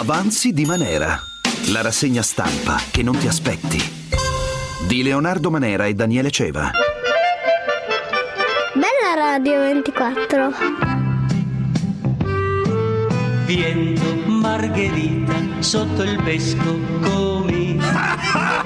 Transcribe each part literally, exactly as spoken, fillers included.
Avanzi di Manera, la rassegna stampa che non ti aspetti. Di Leonardo Manera e Daniele Ceva. Bella Radio ventiquattro. Viento Margherita sotto il vescovo comi a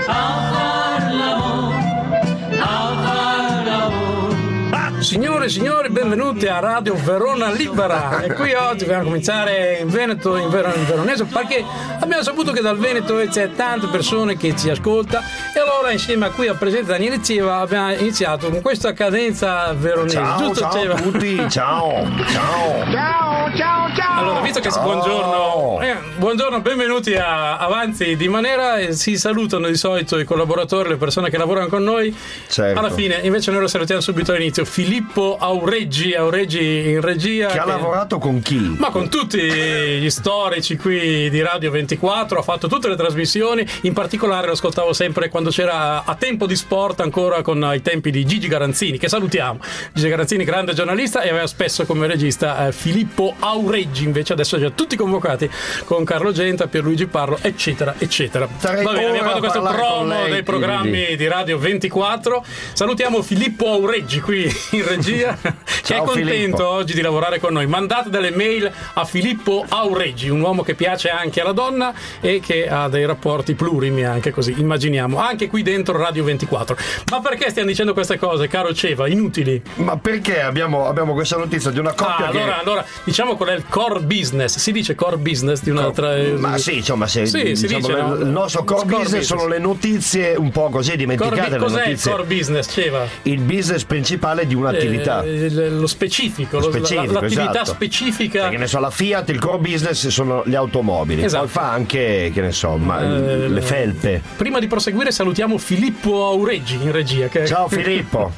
far l'amore, a far l'amore. Signore e signori, benvenuti a Radio Verona Libera. E qui oggi dobbiamo cominciare in Veneto, in, Ver- in veronese, perché abbiamo saputo che dal Veneto c'è tante persone che ci ascolta, e allora insieme a qui al presidente Daniele Ceva abbiamo iniziato con questa cadenza veronese. Ciao, giusto, ciao Ceva? a tutti, ciao, ciao. Ciao, ciao, ciao. Allora, visto che Ciao. buongiorno, eh, buongiorno, benvenuti a Avanzi di Manera. E si salutano di solito i collaboratori, le persone che lavorano con noi. Certo. Alla fine, invece, noi lo salutiamo subito all'inizio. Filippo Aureggi, Aureggi in regia. Che ha lavorato con chi? Ma con tutti gli storici qui di Radio ventiquattro, ha fatto tutte le trasmissioni, in particolare lo ascoltavo sempre quando c'era A Tempo di Sport, ancora con i tempi di Gigi Garanzini, che salutiamo. Gigi Garanzini, grande giornalista, e aveva spesso come regista eh, Filippo Aureggi, invece adesso già tutti convocati con Carlo Genta, Pierluigi Parlo, eccetera, eccetera. Sarei Va bene, ora abbiamo fatto a questo parlare con promo lei, dei programmi quindi. di Radio ventiquattro. Salutiamo Filippo Aureggi qui in regia, che Ciao, è contento Filippo. oggi di lavorare con noi. Mandate delle mail a Filippo Aureggi, un uomo che piace anche alla donna e che ha dei rapporti plurimi, anche così, immaginiamo, anche qui dentro Radio ventiquattro. Ma perché stiamo dicendo queste cose, caro Ceva? Inutili? Ma perché abbiamo, abbiamo questa notizia di una coppia Ah, che... allora, allora, diciamo qual è il core business? Si dice core business di un'altra... Ma sì, insomma, se, Sì, si diciamo, dice, no? il nostro core, Core business, business. sono le notizie un po' così Core dimenticate. bu- le cos'è notizie, il core business, Ceva? il business principale di un'attività. Eh, lo specifico, lo- Specifico, la- l'attività esatto. specifica. Che ne so, la Fiat, il core business sono le automobili. Esatto. Poi fa anche, che ne so, ma, Eh, le felpe. Prima di proseguire salutiamo Filippo Aureggi in regia. Che... Ciao Filippo.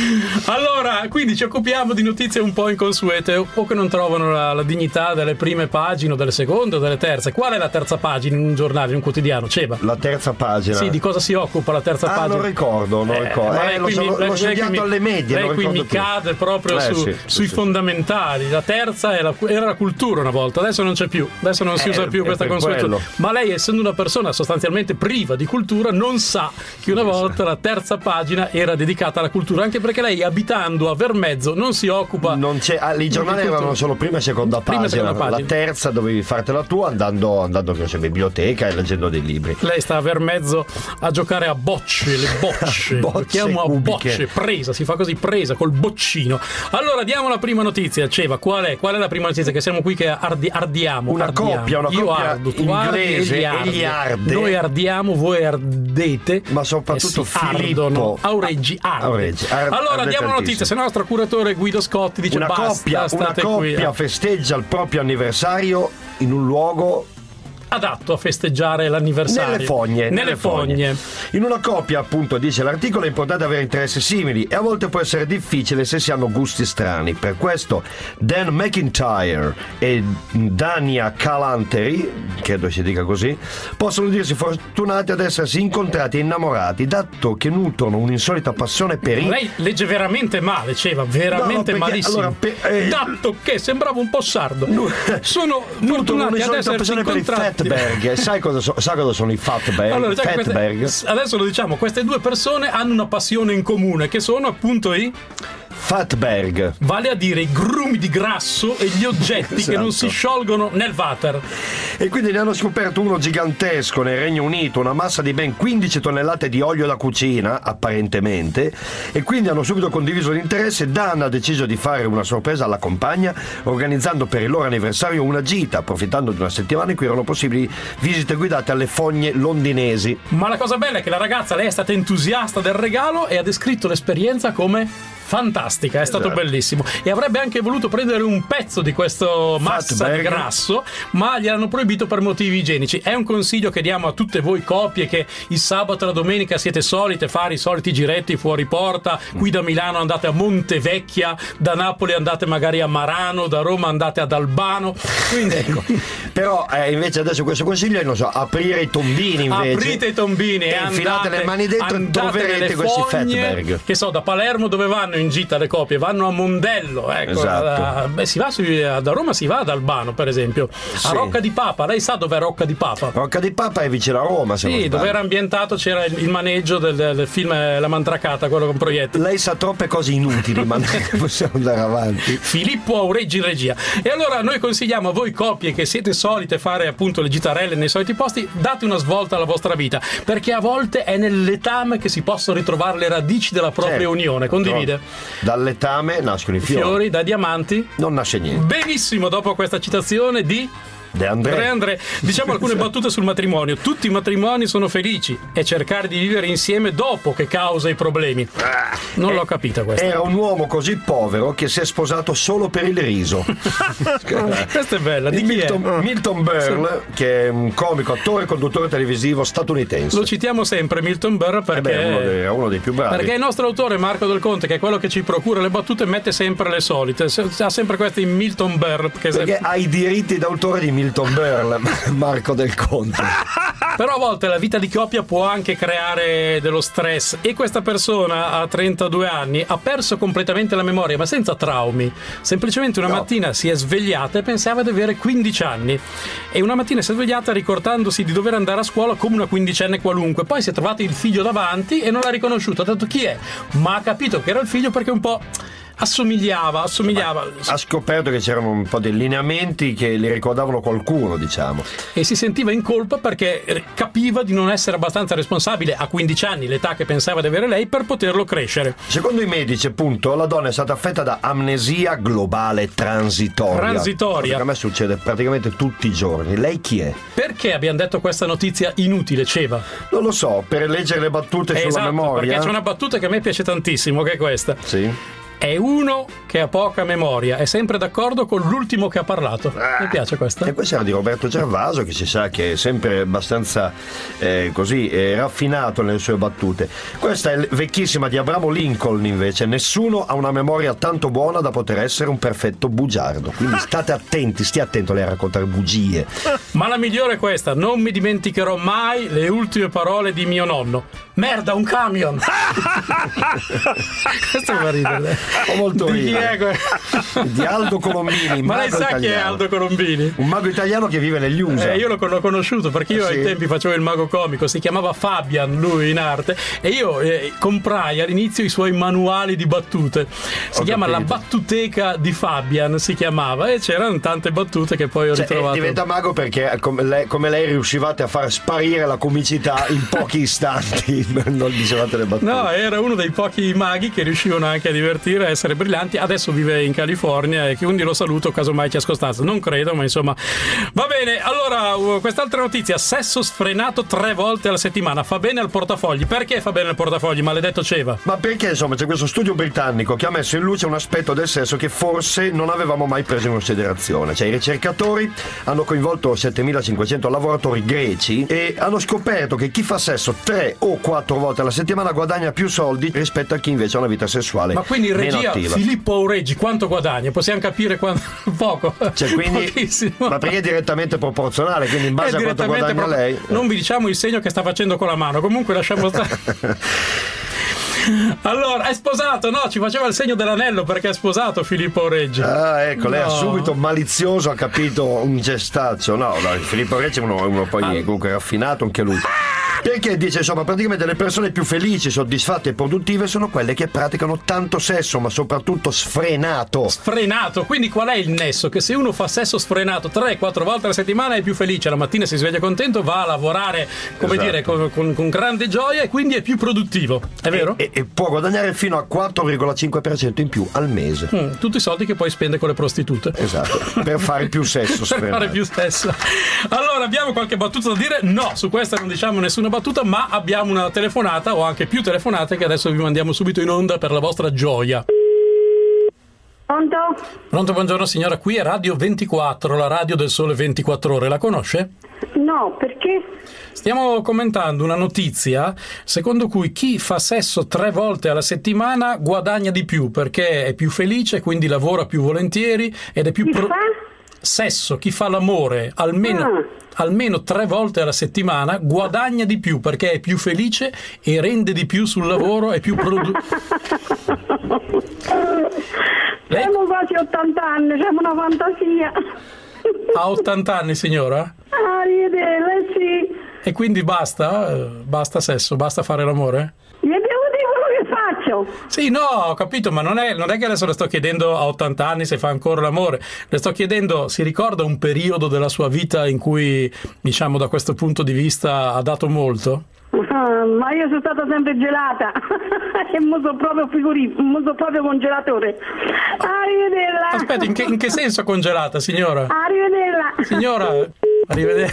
Allora, quindi ci occupiamo di notizie un po' inconsuete o che non trovano la, la dignità delle prime pagine o delle seconde o delle terze. Qual è la terza pagina in un giornale, in un quotidiano? Ceva? La terza pagina. Sì, di cosa si occupa la terza Ah, pagina? non ricordo, non Eh, ricordo. ma Eh, lei l'ho, qui mi- l'ho lei- lei studiato qui mi- alle medie, lei non qui ricordo mi più. cade proprio Eh, su- sì, sui sì, sì. fondamentali. La terza è la- era la cultura una volta, adesso non c'è più, adesso non si Eh, usa più è questa per consuetudine. quello. Ma lei, essendo una persona sostanzialmente priva di cultura, non sa che una volta la terza pagina era dedicata alla cultura, anche perché lei, abitando a Vermezzo, non si occupa. Non c'è, ah, i giornali di cultura. avevano solo prima e seconda Prima e pagina. seconda pagina. La terza dovevi fartela tu andando, andando che so, in biblioteca e leggendo dei libri. Lei sta a Vermezzo a giocare a bocce, le bocce, Bocce lo chiamo a cubiche. bocce, presa, si fa così, presa col boccino. Allora diamo la prima notizia, Ceva, qual è? Qual è la prima notizia? Che siamo qui che ardi- ardiamo. Una ardiamo. coppia, una Io coppia ardo, tu ardi, inglese, egli egli arde. Noi ardiamo, voi ardete. Ma soprattutto e si Filippo. ardono. Aureggi arde. Aureggi, ar- allora arde diamo la notizia, tantissimo. se no il nostro curatore Guido Scotti dice Una basta, coppia, una state qui. coppia festeggia il proprio anniversario in un luogo Adatto a festeggiare l'anniversario. nelle fogne. Nelle fogne. In una coppia, appunto, dice l'articolo, è importante avere interessi simili e a volte può essere difficile se si hanno gusti strani. Per questo Dan McIntyre e Dania Calanteri, credo si dica così, possono dirsi fortunati ad essersi incontrati e innamorati, dato che nutrono un'insolita passione per i... Lei legge veramente male, Ceva, veramente No, no, perché, malissimo. allora, per- eh, Dato che sembrava un po' sardo. Nu- Sono nutrono fortunati ad un'insolita essersi passione per i incontrati. Fatberg. Sai cosa, so- sa cosa sono i Fatberg? Allora, già che Fatberg. queste- adesso lo diciamo, queste due persone hanno una passione in comune, che sono appunto i, Fatberg. vale a dire i grumi di grasso e gli oggetti che non si Esatto. sciolgono nel water. E quindi ne hanno scoperto uno gigantesco nel Regno Unito, una massa di ben quindici tonnellate di olio da cucina, apparentemente, e quindi hanno subito condiviso l'interesse. Dan ha deciso di fare una sorpresa alla compagna, organizzando per il loro anniversario una gita, approfittando di una settimana in cui erano possibili visite guidate alle fogne londinesi. Ma la cosa bella è che la ragazza, lei è stata entusiasta del regalo e ha descritto l'esperienza come fantastica, è stato Esatto. bellissimo, e avrebbe anche voluto prendere un pezzo di questo massa Fatberg. di grasso, ma gliel'hanno proibito per motivi igienici. È un consiglio che diamo a tutte voi coppie che il sabato e la domenica siete solite fare i soliti giretti fuori porta. Qui da Milano andate a Montevecchia, da Napoli andate magari a Marano, da Roma andate ad Albano, quindi ecco, Però eh, invece adesso questo consiglio è, non so, aprire i tombini invece. aprite i tombini e, e infilate andate, le mani dentro e andate troverete nelle questi fogne, Fatberg. che so, da Palermo dove vanno in gita le coppie, vanno a Mondello, ecco. Esatto. Da, beh, si va su, da Roma si va ad Albano, per esempio. Sì. A Rocca di Papa, lei sa dov'è Rocca di Papa? Rocca di Papa è vicino a Roma, se non Sì, sbaglio. dove era ambientato c'era il, il maneggio del, del film La Mandracata, quello con proiettili. Lei sa troppe cose inutili, ma possiamo andare avanti. Filippo Aureggi in regia. E allora noi consigliamo a voi coppie che siete solite fare appunto le gitarelle nei soliti posti, date una svolta alla vostra vita, perché a volte è nel letame che si possono ritrovare le radici della propria Certo. unione. Condivide? Dal letame nascono i fiori. Fiori da diamanti. Non nasce niente. Benissimo, dopo questa citazione di De André. Andrea André, diciamo alcune battute sul matrimonio. Tutti i matrimoni sono felici, è cercare di vivere insieme dopo che causa i problemi. Non l'ho capita questa. Era un uomo così povero che si è sposato solo per il riso. Questa è bella. Di Di chi Milton, è? Milton Berle, che è un comico, attore e conduttore televisivo statunitense. Lo citiamo sempre Milton Berle Eh perché beh, uno dei, è uno dei più bravi. Perché il nostro autore Marco Del Conte, che è quello che ci procura le battute, mette sempre le solite. Se- Ha sempre questi Milton Berle. Che se- Perché ha i diritti d'autore di Milton Berle, Marco Del Conte. Però a volte la vita di coppia può anche creare dello stress, e questa persona a trentadue anni ha perso completamente la memoria, ma senza traumi. Semplicemente una No. mattina si è svegliata e pensava di avere quindici anni, e una mattina si è svegliata ricordandosi di dover andare a scuola come una quindicenne qualunque. Poi si è trovato il figlio davanti e non l'ha riconosciuto, ha detto chi è, ma ha capito che era il figlio perché un po' assomigliava, assomigliava. Ha scoperto che c'erano un po' dei lineamenti che li ricordavano qualcuno, diciamo. E si sentiva in colpa perché capiva di non essere abbastanza responsabile a quindici anni, l'età che pensava di avere lei, per poterlo crescere. Secondo i medici, appunto, la donna è stata affetta da amnesia globale transitoria. Transitoria. Cosa che a me succede praticamente tutti i giorni. Lei chi è? Perché abbiamo detto questa notizia inutile, Ceva? Non lo so, per leggere le battute Eh, sulla esatto, memoria. perché c'è una battuta che a me piace tantissimo, che è questa. Sì. È uno che ha poca memoria, è sempre d'accordo con l'ultimo che ha parlato. Mi piace questa? E questa era di Roberto Gervaso, che si sa che è sempre abbastanza eh, così eh, raffinato nelle sue battute. Questa è vecchissima di Abramo Lincoln, invece. Nessuno ha una memoria tanto buona da poter essere un perfetto bugiardo. Quindi state attenti, stia attento lei a raccontare bugie. Ma la migliore è questa: non mi dimenticherò mai le ultime parole di mio nonno. Merda, un camion! Questo fa ridere. Ho molto Di chi ridere. è que- Di Aldo Colombini, Ma lei mago sa chi è italiano. Aldo Colombini? Un mago italiano che vive negli U S A. Eh, io l'ho l'ho conosciuto perché io Ah, ai sì? tempi facevo il mago comico, si chiamava Fabian lui in arte, e io eh, comprai all'inizio i suoi manuali di battute. Si Ho chiama capito. La battuteca di Fabian, si chiamava, e c'erano tante battute che poi ho Cioè, eh, ritrovato. diventa mago perché come lei, come lei riuscivate a far sparire la comicità in pochi istanti. Non dicevate le battute. No, era uno dei pochi maghi che riuscivano anche a divertire, a essere brillanti. Adesso vive in California e quindi lo saluto casomai ci ascoltasse. Non credo, ma insomma. Va bene, allora uh, quest'altra notizia: sesso sfrenato tre volte alla settimana. Fa bene al portafogli. Perché fa bene al portafogli, maledetto Ceva? Ma perché insomma c'è questo studio britannico che ha messo in luce un aspetto del sesso che forse non avevamo mai preso in considerazione. Cioè i ricercatori hanno coinvolto settemilacinquecento lavoratori greci e hanno scoperto che chi fa sesso tre o quattro volte alla settimana guadagna più soldi rispetto a chi invece ha una vita sessuale Ma quindi in meno regia attiva. Filippo Aureggi quanto guadagna? Possiamo capire quanto? Poco. Cioè, quindi, Pochissimo. ma perché è direttamente proporzionale, quindi in base È a quanto direttamente guadagna proprio- lei. Non vi diciamo il segno che sta facendo con la mano. Comunque lasciamo stare. Allora, è sposato? No, ci faceva il segno dell'anello perché è sposato Filippo Aureggi. Ah, ecco, lei ha No. subito malizioso ha capito un gestaccio. No, no, Filippo Recci è uno, uno poi Ah. comunque raffinato anche lui. Perché dice, insomma, praticamente le persone più felici, soddisfatte e produttive sono quelle che praticano tanto sesso, ma soprattutto sfrenato. Sfrenato, quindi qual è il nesso? Che se uno fa sesso sfrenato tre quattro volte alla settimana è più felice, la mattina si sveglia contento, va a lavorare, come Esatto. dire, con, con- con grande gioia, e quindi è più produttivo, è vero? E, e può guadagnare fino a quattro virgola cinque per cento in più al mese. Mm, tutti i soldi che poi spende con le prostitute. Esatto, per fare più sesso Per sfrenato. fare più sesso. Allora, abbiamo qualche battuta da dire? No, su questa non diciamo nessuna battuta, ma abbiamo una telefonata, o anche più telefonate, che adesso vi mandiamo subito in onda per la vostra gioia. Pronto? Pronto, buongiorno signora, qui è Radio ventiquattro, la radio del Sole ventiquattro Ore, la conosce? No, perché? Stiamo commentando una notizia secondo cui chi fa sesso tre volte alla settimana guadagna di più perché è più felice, quindi lavora più volentieri ed è più Chi pro- fa? sesso, chi fa l'amore almeno, Ah. almeno tre volte alla settimana guadagna di più perché è più felice e rende di più sul lavoro, è più produ- anni, c'è una fantasia. Ha ottanta anni, signora? Arrivederla, sì. E quindi basta? Basta sesso? Basta fare l'amore? Gli abbiamo detto quello che faccio. Sì, no, ho capito, ma non è, non è che adesso le sto chiedendo a ottanta anni se fa ancora l'amore. Le sto chiedendo, si ricorda un periodo della sua vita in cui, diciamo, da questo punto di vista ha dato molto? Ah, ma io sono stata sempre gelata. E mo sono proprio figurino, mo sono proprio congelatore. Arrivederla. Aspetta, in che, in che senso congelata, signora? Arrivederla. Signora, arrivederla.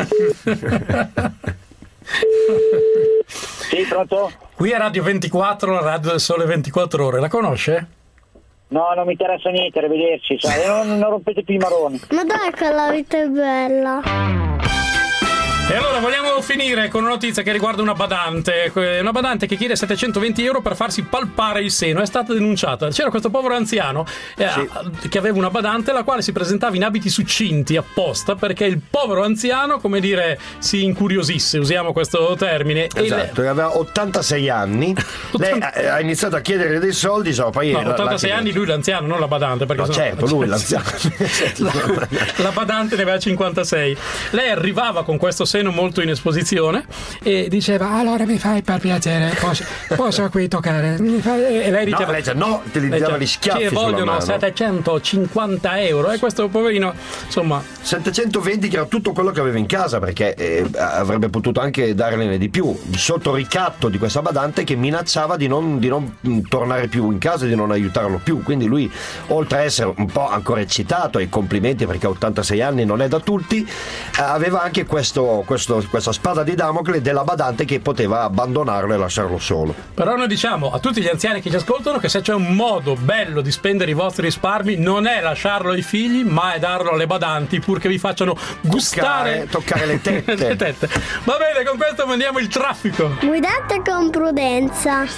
Sì, pronto? Qui è Radio ventiquattro, la radio del Sole ventiquattro ore, la conosce? No, non mi interessa niente, arrivederci, sai, non, non rompete più i maroni. Ma dai che la vita è bella. E allora vogliamo finire con una notizia che riguarda una badante, una badante che chiede settecentoventi euro per farsi palpare il seno. È stata denunciata. C'era questo povero anziano eh, sì. che aveva una badante la quale si presentava in abiti succinti apposta perché il povero anziano, come dire, si incuriosisse, usiamo questo termine. Esatto, lei... aveva ottantasei anni. Lei ha iniziato a chiedere dei soldi, so, poi no, la, ottantasei la anni lui l'anziano, non la badante, perché no, sennò... certo, lui l'anziano. la, la badante ne aveva cinquantasei. Lei arrivava con questo seno molto in esposizione e diceva allora mi fai per piacere, posso, posso qui toccare, mi fai... e lei diceva no, lei dice, no, te li dava gli schiaffi che sulla vogliono mano. settecentocinquanta euro e questo poverino insomma settecentoventi che era tutto quello che aveva in casa perché eh, avrebbe potuto anche dargliene di più sotto ricatto di questa badante che minacciava di non, di non tornare più in casa e di non aiutarlo più, quindi lui oltre a essere un po' ancora eccitato e complimenti perché a ottantasei anni non è da tutti, eh, aveva anche questo Questo, questa spada di Damocle della badante che poteva abbandonarlo e lasciarlo solo. Però noi diciamo a tutti gli anziani che ci ascoltano che se c'è un modo bello di spendere i vostri risparmi non è lasciarlo ai figli ma è darlo alle badanti purché vi facciano gustare toccare, toccare le tette. le tette. Va bene, con questo mandiamo il traffico. Guidate con prudenza.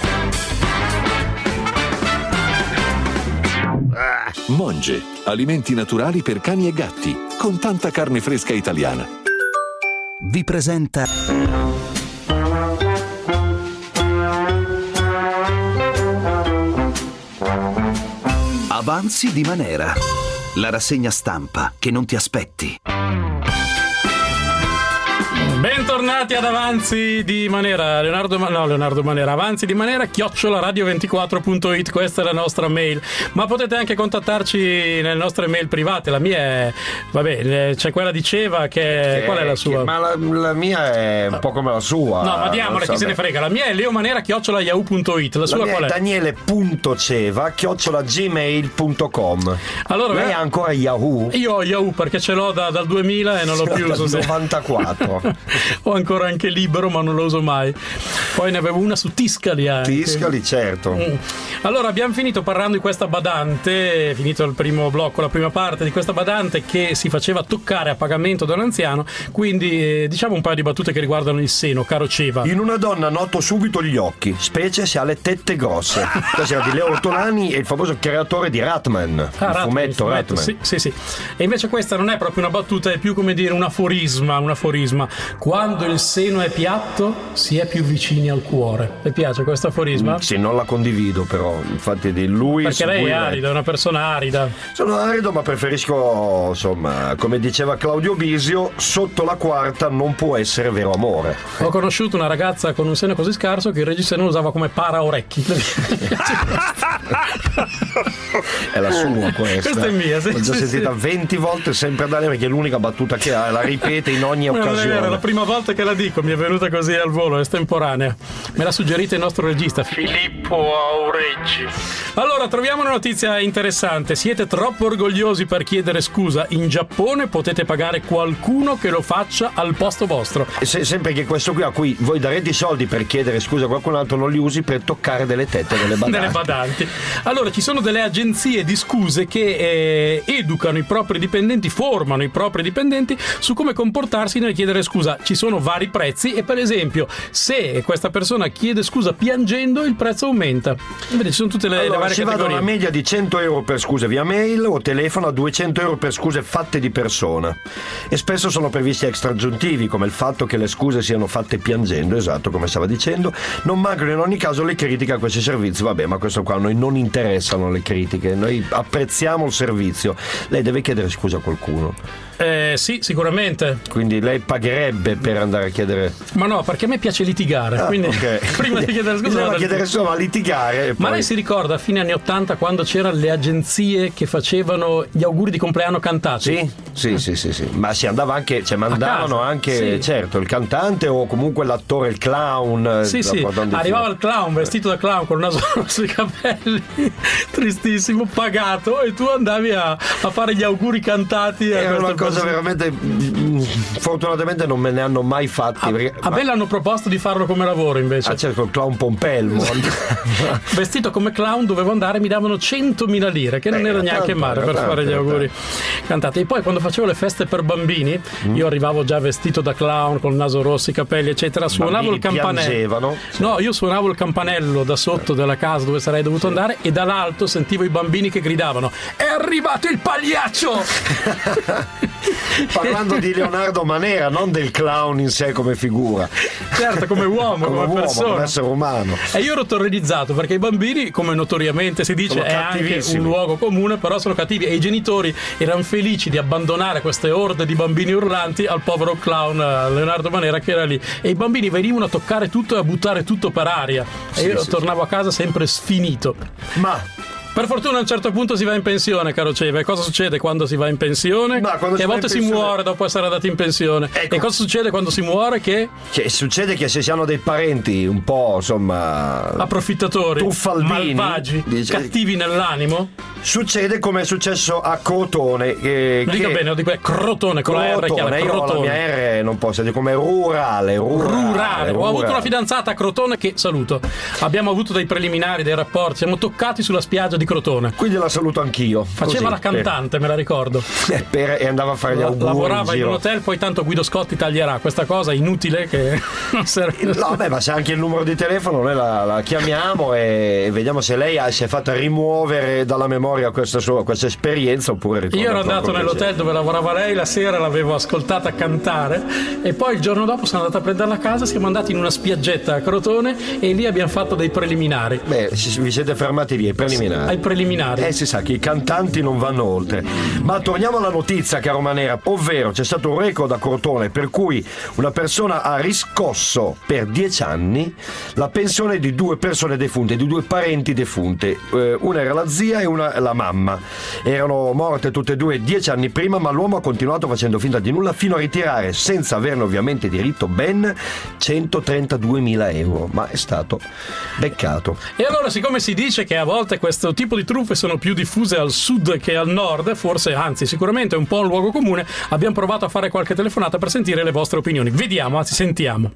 Monge, alimenti naturali per cani e gatti con tanta carne fresca italiana. Vi presenta Avanzi di Manera, la rassegna stampa che non ti aspetti. Bentornati ad Avanzi di Manera, Leonardo, no, Leonardo Manera, Avanzi di Manera, chiocciola radio ventiquattro punto it, questa è la nostra mail, ma potete anche contattarci nelle nostre mail private, la mia è, vabbè, c'è quella di Ceva che, che qual è la sua? Che, ma la, la mia è un po' come la sua. No, ma diamole, chi se ne frega, la mia è leomanera chiocciola yahoo punto it, la, la sua mia qual è? è Daniele.ceva chiocciola gmail punto com. Allora, lei beh, ha ancora Yahoo? Io ho Yahoo perché ce l'ho da, dal duemila e non l'ho più usato. Dal novantaquattro. Ho ancora anche Libero ma non lo uso mai. Poi ne avevo una su Tiscali anche. Tiscali, certo. Mm. Allora abbiamo finito parlando di questa badante, è finito il primo blocco, la prima parte di questa badante che si faceva toccare a pagamento da un anziano, quindi eh, diciamo un paio di battute che riguardano il seno, caro Ceva. In una donna noto subito gli occhi, specie se ha le tette grosse. Questa era di Leo Ortolani e il famoso creatore di Ratman, ah, il Ratman, fumetto il Ratman. Sì, sì, sì. E invece questa non è proprio una battuta, è più come dire un aforisma, un aforisma. Quando il seno è piatto, si è più vicini al cuore. Le piace questo aforisma? Sì, non la condivido però, infatti di lui. Perché lei è arida, è una persona arida. Sono arido, ma preferisco, insomma, come diceva Claudio Bisio, sotto la quarta non può essere vero amore. Ho conosciuto una ragazza con un seno così scarso che il regista non usava come para orecchi. È la sua questa. Questa è mia, sì. L'ho già sì, sentita sì. venti volte sempre da lei perché è l'unica battuta che ha, la ripete in ogni no, occasione. Non è vero, la prima volta che la dico mi è venuta così al volo, è estemporanea. Me l'ha suggerita il nostro regista Filippo Aureggi. Allora, troviamo una notizia interessante. Siete troppo orgogliosi per chiedere scusa? In Giappone potete pagare qualcuno che lo faccia al posto vostro. E se, sempre che questo qui a cui voi darete i soldi per chiedere scusa a qualcun altro non li usi per toccare delle tette delle badanti. delle badanti. Allora, ci sono delle agenzie di scuse che eh, educano i propri dipendenti, formano i propri dipendenti su come comportarsi nel chiedere scusa. Ci sono vari prezzi e per esempio se questa persona chiede scusa piangendo il prezzo aumenta. Invece ci sono tutte le, allora, le varie si categorie. va da una media di cento euro per scuse via mail o telefono a duecento euro per scuse fatte di persona, e spesso sono previsti extra aggiuntivi come il fatto che le scuse siano fatte piangendo, esatto come stava dicendo. Non mancano in ogni caso le critiche a questi servizi. Vabbè, ma questo qua a noi non interessano le critiche, noi apprezziamo il servizio. Lei deve chiedere scusa a qualcuno. Eh, sì, sicuramente. Quindi lei pagherebbe per andare a chiedere. Ma no, perché a me piace litigare. Ah, quindi okay. prima di chiedere scusa. Bisogna vado- chiedere solo a litigare. E Ma poi... lei si ricorda a fine anni ottanta quando c'erano le agenzie che facevano gli auguri di compleanno cantati? Sì, sì, sì, sì, sì. Ma si andava anche, cioè mandavano casa, anche, sì. certo, il cantante o comunque l'attore, il clown. Sì, sì, arrivava il clown vestito da clown con il naso sui capelli, tristissimo, pagato, e tu andavi a, a fare gli auguri cantati. A Era una queste cosa persone. veramente. Fortunatamente non me ne hanno mai fatti. A, perché, a me l'hanno proposto di farlo come lavoro invece. Ah, certo, il clown Pompelmo. Vestito come clown dovevo andare, mi davano centomila lire, che non Eh, era era neanche tanto, male era per tanto, fare gli era auguri cantati. E poi quando facevo le feste per bambini, io arrivavo già vestito da clown con il naso rosso, i capelli eccetera, suonavo Bambini il campanello. piangevano. No, io suonavo il campanello da sotto della casa dove sarei dovuto andare, e dall'alto sentivo i bambini che gridavano: è arrivato il pagliaccio! Parlando di Leonardo Manera, non del clown in sé come figura. Certo, come uomo, come, uomo, persona, come essere umano. E io ero terrorizzato perché i bambini, come notoriamente si dice, Sono è anche cattivissimi. un luogo comune, però sono cattivi, e i genitori erano felici di abbandonare queste orde di bambini urlanti al povero clown eh, Leonardo Manera che era lì, e i bambini venivano a toccare tutto e a buttare tutto per aria, e io sì, tornavo a casa sempre sfinito. Ma Per fortuna a un certo punto si va in pensione, caro Ceve. Cosa succede quando si va in pensione? Ma quando che si a va volte in si pensione- muore dopo essere andati in pensione. Ecco. E cosa succede quando si muore? Che cioè, succede che se si hanno dei parenti un po', insomma, approfittatori, truffaldini, malvagi, dice- cattivi nell'animo. succede come è successo a Crotone. Che, Lo dica che- bene, lo dico, è Crotone con la R chiara, Crotone, io la Crotone. mia R non posso dire come rurale, rurale, Rurale. Ho avuto rurale. una fidanzata a Crotone che saluto. Abbiamo avuto dei preliminari, dei rapporti, siamo toccati sulla spiaggia di Crotone. Quindi la saluto anch'io. Faceva così, la cantante, me la ricordo. per- per- e andava a fare gli La- auguri Lavorava in giro. un hotel, poi tanto Guido Scotti taglierà questa cosa inutile che non serve. No, beh, ma se anche il numero di telefono noi la, la chiamiamo e, e vediamo se lei ha- si è fatta rimuovere dalla memoria questa sua questa esperienza oppure ricorda Io ero proprio andato che nell'hotel dove lavorava lei, la sera l'avevo ascoltata cantare, e poi il giorno dopo sono andato a prenderla a casa, siamo andati in una spiaggetta a Crotone e lì abbiamo fatto dei preliminari. Beh, si- vi siete fermati lì ai preliminari. Ai preliminari. Eh, si sa che i cantanti non vanno oltre. Ma torniamo alla notizia, caro Manera, ovvero c'è stato un record a Crotone per cui una persona ha riscosso per dieci anni la pensione di due persone defunte, di due parenti defunte. Eh, una era la zia e una la mamma. Erano morte tutte e due dieci anni prima, ma l'uomo ha continuato facendo finta di nulla fino a ritirare, senza averne ovviamente diritto, ben centotrentaduemila euro. Ma è stato beccato. E allora, siccome si dice che a volte questo tipo di truffe sono più diffuse al sud che al nord, forse, anzi sicuramente è un po' un luogo comune, abbiamo provato a fare qualche telefonata per sentire le vostre opinioni. Vediamo, anzi sentiamo.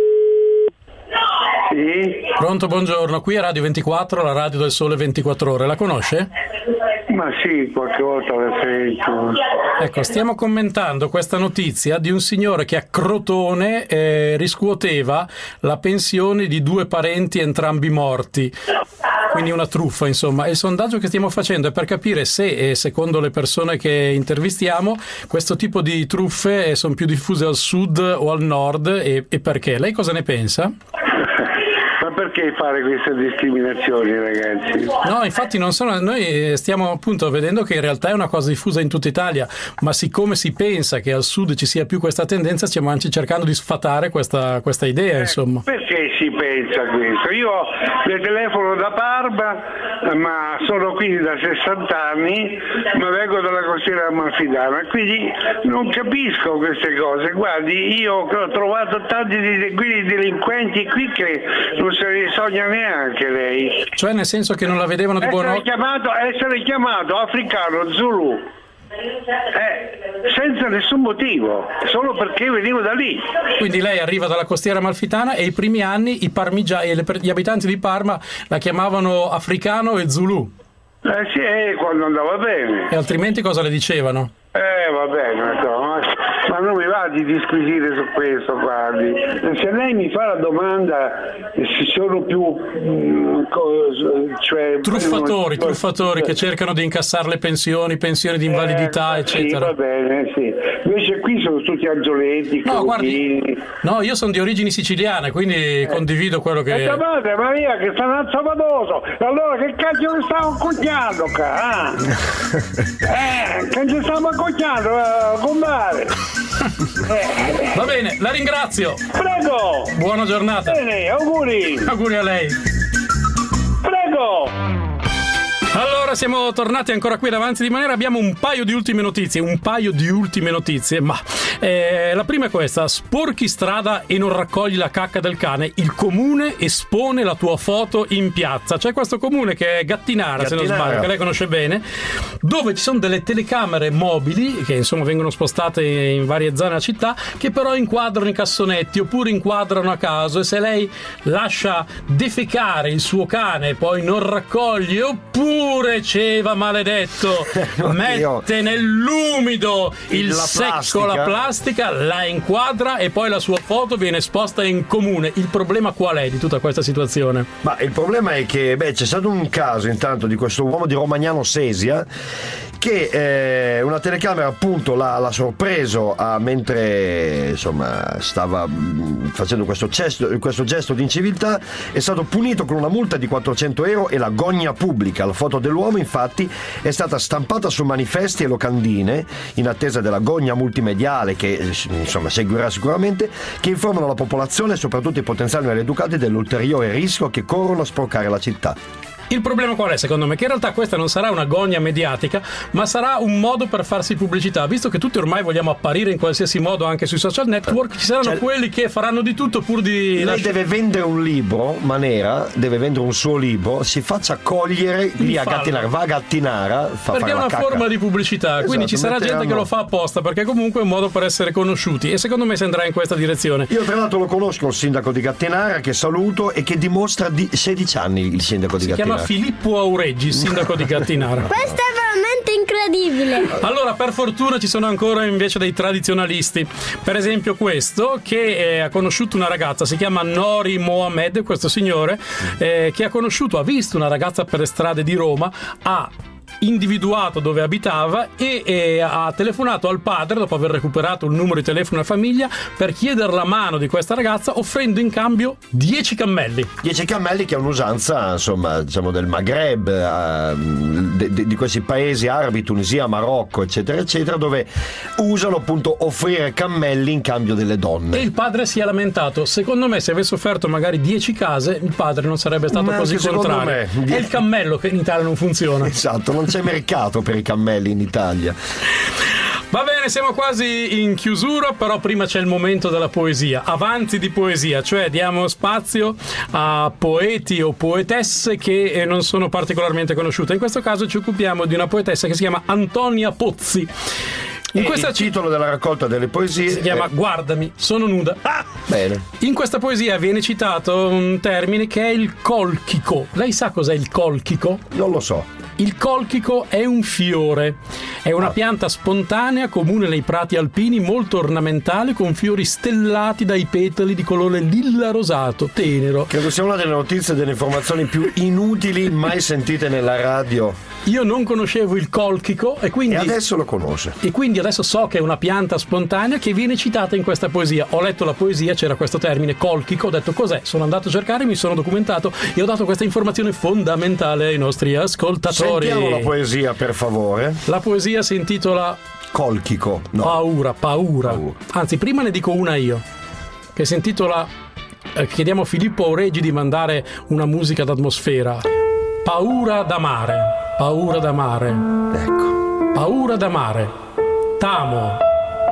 Sì, Pronto, buongiorno, qui è Radio ventiquattro, la radio del Sole ventiquattro ore, la conosce? ma sì, qualche volta la sento. Ecco, stiamo commentando questa notizia di un signore che a Crotone eh, riscuoteva la pensione di due parenti entrambi morti, quindi una truffa insomma. E il sondaggio che stiamo facendo è per capire se, eh, secondo le persone che intervistiamo, questo tipo di truffe eh, sono più diffuse al sud o al nord, e, e perché. Lei cosa ne pensa? Ma perché fare queste discriminazioni, ragazzi? No, infatti non sono, noi stiamo appunto vedendo che in realtà è una cosa diffusa in tutta Italia, ma siccome si pensa che al sud ci sia più questa tendenza, stiamo anzi cercando di sfatare questa, questa idea, insomma. Perché si pensa questo? Io le telefono da Parma, ma sono qui da sessanta anni, ma vengo dalla costiera amalfitana, quindi non capisco queste cose. Guardi, io ho trovato tanti di quei delinquenti qui che non se ne sogna neanche lei. Cioè nel senso che non la vedevano di buon Essere occhio? chiamato, essere chiamato africano, Zulu, eh, senza nessun motivo, solo perché venivo da lì. Quindi lei arriva dalla costiera amalfitana e i primi anni i parmigia- e le- gli abitanti di Parma la chiamavano africano e Zulu, Eh sì, eh, quando andava bene. e altrimenti cosa le dicevano? Eh va bene, ma, ma ma non mi va di disquisire su questo, guardi. Se lei mi fa la domanda se sono più mh, co- cioè truffatori, non, truffatori che cercano di incassare le pensioni, pensioni di invalidità, eh, eccetera. Sì, va bene, sì. Invece qui sono tutti angioletti, no, crudini. guardi, no, io sono di origini siciliane, quindi eh. condivido quello che... E madre Maria, che sta un azzopadoso! Allora che cazzo mi stavo cogliando, ca? Eh, che ci stiamo cogliando, eh, compare! Eh. Va bene, la ringrazio! Prego! Buona giornata! Bene, auguri! Auguri a lei! Prego! Allora siamo tornati ancora qui davanti di Maniera, abbiamo un paio di ultime notizie, un paio di ultime notizie, ma eh, la prima è questa: sporchi strada e non raccogli la cacca del cane, il comune espone la tua foto in piazza. C'è questo comune che è Gattinara, Gattinara, se non sbaglio, che lei conosce bene, dove ci sono delle telecamere mobili che insomma vengono spostate in varie zone della città, che però inquadrano i cassonetti oppure inquadrano a caso, e se lei lascia defecare il suo cane e poi non raccoglie, oppure Ceva maledetto mette nell'umido il la secco, plastica. la plastica, la inquadra e poi la sua foto viene esposta in comune. Il problema qual è di tutta questa situazione? Ma il problema è che beh, c'è stato un caso intanto di questo uomo di Romagnano Sesia che eh, una telecamera appunto l'ha, l'ha sorpreso a, mentre insomma stava mh, facendo questo gesto, questo gesto di inciviltà. È stato punito con una multa di quattrocento euro e la gogna pubblica. La foto dell'uomo infatti è stata stampata su manifesti e locandine in attesa della gogna multimediale che insomma seguirà sicuramente, che informano la popolazione e soprattutto i potenziali maleducati dell'ulteriore rischio che corrono a sporcare la città. Il problema qual è secondo me? Che in realtà questa non sarà una gogna mediatica, ma sarà un modo per farsi pubblicità. Visto che tutti ormai vogliamo apparire in qualsiasi modo anche sui social network, ci saranno cioè, quelli che faranno di tutto pur di... Lei lasci- deve vendere un libro, Manera deve vendere un suo libro, si faccia cogliere lì a Gattinara, va a Gattinara, fa perché fare è una la cacca. forma di pubblicità, Esatto, quindi ci sarà metteranno... gente che lo fa apposta, perché comunque è un modo per essere conosciuti, e secondo me si andrà in questa direzione. Io tra l'altro lo conosco il sindaco di Gattinara, che saluto e che dimostra di sedici anni il sindaco di si Gattinara. Si chiama Filippo Aureli, Reggi, sindaco di Gattinara. Questo è veramente incredibile. Allora, per fortuna ci sono ancora invece dei tradizionalisti. Per esempio questo, che eh, ha conosciuto una ragazza, si chiama Nori Mohamed, questo signore, eh, che ha conosciuto, ha visto una ragazza per le strade di Roma, ha individuato dove abitava e, e ha telefonato al padre dopo aver recuperato il numero di telefono della famiglia per chiedere la mano di questa ragazza, offrendo in cambio dieci cammelli. dieci cammelli, che è un'usanza insomma diciamo del Maghreb, eh, de, de, di questi paesi arabi, Tunisia, Marocco eccetera eccetera, dove usano appunto offrire cammelli in cambio delle donne. E il padre si è lamentato: secondo me se avesse offerto magari dieci case il padre non sarebbe stato Ma così contrario. me, è il cammello che in Italia non funziona. Esatto, non c'è mercato per i cammelli in Italia. Va bene, siamo quasi in chiusura, però prima c'è il momento della poesia. Avanti di poesia, cioè diamo spazio a poeti o poetesse che non sono particolarmente conosciute. In questo caso ci occupiamo di una poetessa che si chiama Antonia Pozzi. In questa il titolo della raccolta delle poesie si chiama è... Guardami, sono nuda. Ah, bene. In questa poesia viene citato un termine che è il colchico. Lei sa cos'è il colchico? Non lo so. Il colchico è un fiore, è una pianta spontanea comune nei prati alpini, molto ornamentale, con fiori stellati dai petali di colore lilla rosato, tenero. Credo sia una delle notizie e delle informazioni più inutili mai sentite nella radio. Io non conoscevo il colchico e quindi... E adesso lo conosce. E quindi adesso so che è una pianta spontanea che viene citata in questa poesia. Ho letto la poesia, c'era questo termine colchico, ho detto cos'è? Sono andato a cercare, mi sono documentato e ho dato questa informazione fondamentale ai nostri ascoltatori. Sentiamo la poesia, per favore. La poesia si intitola Colchico. No. Paura, paura, paura. Anzi, prima ne dico una io, che si intitola eh, chiediamo a Filippo Auregi di mandare una musica d'atmosfera. Paura d'amare, paura d'amare. Ecco. Paura d'amare. T'amo,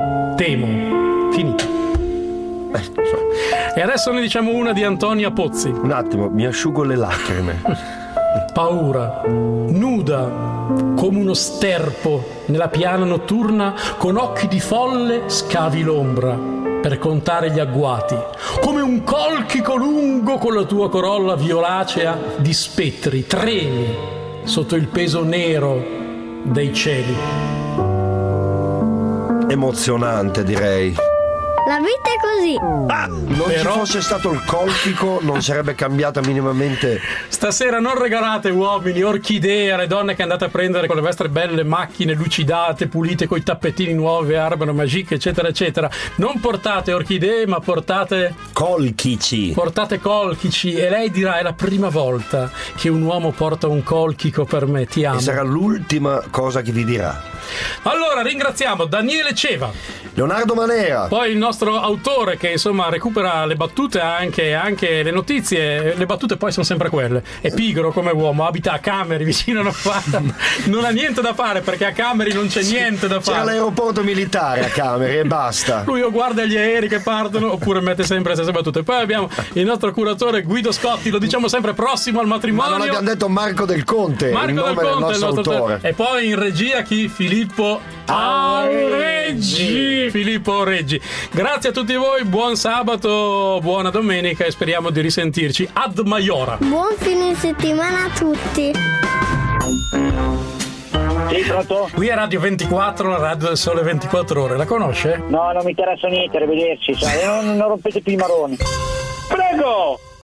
temo. Finito. Eh, so. E adesso ne diciamo una di Antonia Pozzi. Un attimo, mi asciugo le lacrime. Paura, nuda come uno sterpo nella piana notturna, con occhi di folle scavi l'ombra per contare gli agguati, come un colchico lungo con la tua corolla violacea di spettri, tremi sotto il peso nero dei cieli. Emozionante, direi. La vita è così. Ah, non Però... ci fosse stato il colchico non sarebbe cambiata minimamente. Stasera non regalate uomini orchidee alle donne che andate a prendere con le vostre belle macchine lucidate, pulite, coi tappetini nuovi, Arbano Magique, eccetera eccetera. Non portate orchidee, ma portate colchici. Portate colchici. E lei dirà: è la prima volta che un uomo porta un colchico per me, ti amo. E sarà l'ultima cosa che vi dirà. Allora ringraziamo Daniele Ceva, Leonardo Manera, poi il nostro autore che insomma recupera le battute, anche, anche le notizie. Le battute poi sono sempre quelle. È pigro come uomo, abita a Cameri vicino a Novara, non ha niente da fare perché a Cameri non c'è niente da fare. C'è l'aeroporto militare a Cameri e basta. Lui o guarda gli aerei che partono oppure mette sempre le stesse battute. Poi abbiamo il nostro curatore Guido Scotti, lo diciamo sempre, prossimo al matrimonio. Ma non abbiamo detto Marco Del Conte, Marco il nome Del Conte, del nostro il nostro autore. E poi in regia chi? Filippo Aureggi. Filippo Reggi. Grazie a tutti voi, buon sabato, buona domenica e speriamo di risentirci ad Maiora. Buon fine settimana a tutti. Sì, pronto? Qui è Radio ventiquattro, la radio del Sole ventiquattro Ore. La conosce? No, non mi interessa niente, arrivederci, sai, non, non rompete più i maroni. Prego!